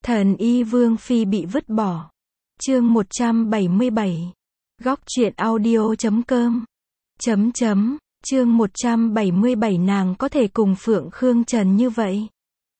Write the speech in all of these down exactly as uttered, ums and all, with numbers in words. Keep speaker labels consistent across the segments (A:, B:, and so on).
A: Thần y Vương Phi bị vứt bỏ. Chương một trăm bảy mươi bảy. Góc truyện audio chấm com. Chấm chấm. Chương một trăm bảy mươi bảy nàng có thể cùng Phượng Khương Trần như vậy.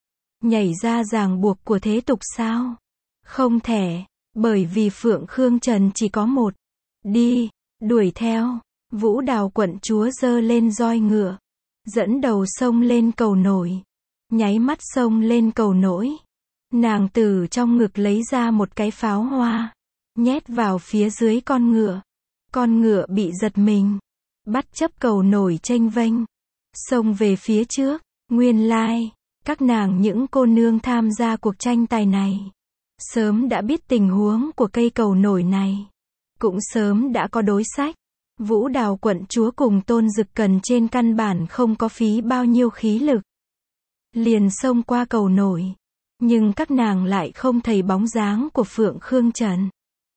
A: Nhảy ra ràng buộc của thế tục sao? Không thể, bởi vì Phượng Khương Trần chỉ có một. Đi, đuổi theo. Vũ Đào quận chúa giơ lên roi ngựa, dẫn đầu xông lên cầu nổi. Nháy mắt xông lên cầu nổi. Nàng từ trong ngực lấy ra một cái pháo hoa, nhét vào phía dưới con ngựa. Con ngựa bị giật mình, bắt chấp cầu nổi chênh vênh, xông về phía trước. Nguyên lai, các nàng những cô nương tham gia cuộc tranh tài này, sớm đã biết tình huống của cây cầu nổi này, cũng sớm đã có đối sách. Vũ Đào quận chúa cùng Tôn Dực Cần trên căn bản không có phí bao nhiêu khí lực, liền xông qua cầu nổi. Nhưng các nàng lại không thấy bóng dáng của Phượng Khương Trần.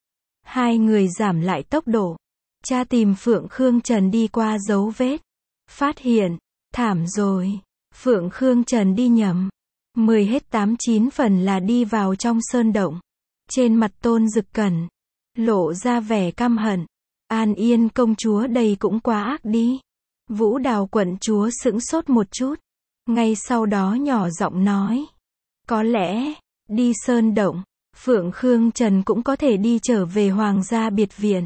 A: Hai người giảm lại tốc độ, tra tìm Phượng Khương Trần đi qua dấu vết. Phát hiện, thảm rồi, Phượng Khương Trần đi nhầm. Mười hết tám chín phần là đi vào trong sơn động. Trên mặt Tôn Dực Cẩn lộ ra vẻ căm hận. An Yên công chúa đây cũng quá ác đi. Vũ Đào quận chúa sững sốt một chút, ngay sau đó nhỏ giọng nói. Có lẽ, đi sơn động, Phượng Khương Trần cũng có thể đi trở về Hoàng gia biệt viện.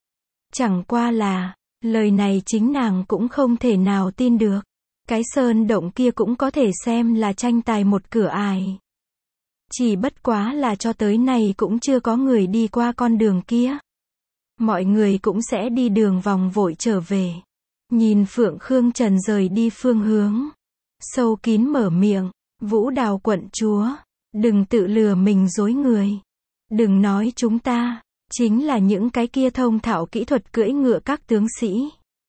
A: Chẳng qua là, lời này chính nàng cũng không thể nào tin được. Cái sơn động kia cũng có thể xem là tranh tài một cửa ải. Chỉ bất quá là cho tới nay cũng chưa có người đi qua con đường kia. Mọi người cũng sẽ đi đường vòng vội trở về. Nhìn Phượng Khương Trần rời đi phương hướng, sâu kín mở miệng. Vũ Đào quận chúa, đừng tự lừa mình dối người. Đừng nói chúng ta, chính là những cái kia thông thạo kỹ thuật cưỡi ngựa các tướng sĩ.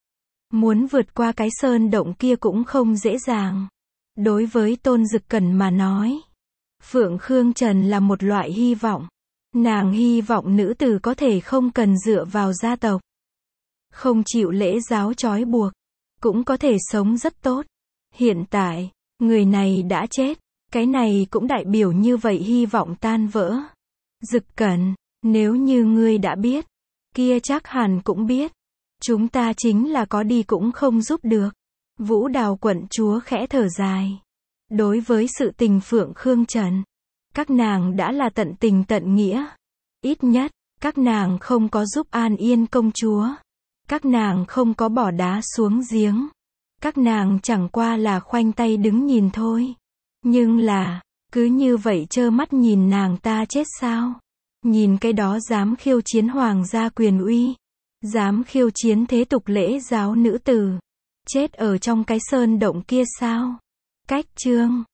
A: Muốn vượt qua cái sơn động kia cũng không dễ dàng. Đối với Tôn Dực Cẩn mà nói, Phượng Khương Trần là một loại hy vọng. Nàng hy vọng nữ tử có thể không cần dựa vào gia tộc, không chịu lễ giáo trói buộc, cũng có thể sống rất tốt. Hiện tại, người này đã chết, cái này cũng đại biểu như vậy hy vọng tan vỡ. Dực Cẩn, nếu như ngươi đã biết, kia chắc hẳn cũng biết, chúng ta chính là có đi cũng không giúp được. Vũ Đào quận chúa khẽ thở dài. Đối với sự tình Phượng Khương Trần, các nàng đã là tận tình tận nghĩa. Ít nhất, các nàng không có giúp An Yên công chúa. Các nàng không có bỏ đá xuống giếng. Các nàng chẳng qua là khoanh tay đứng nhìn thôi. Nhưng là, cứ như vậy trơ mắt nhìn nàng ta chết sao? Nhìn cái đó dám khiêu chiến hoàng gia quyền uy, dám khiêu chiến thế tục lễ giáo nữ tử, chết ở trong cái sơn động kia sao? Cách chương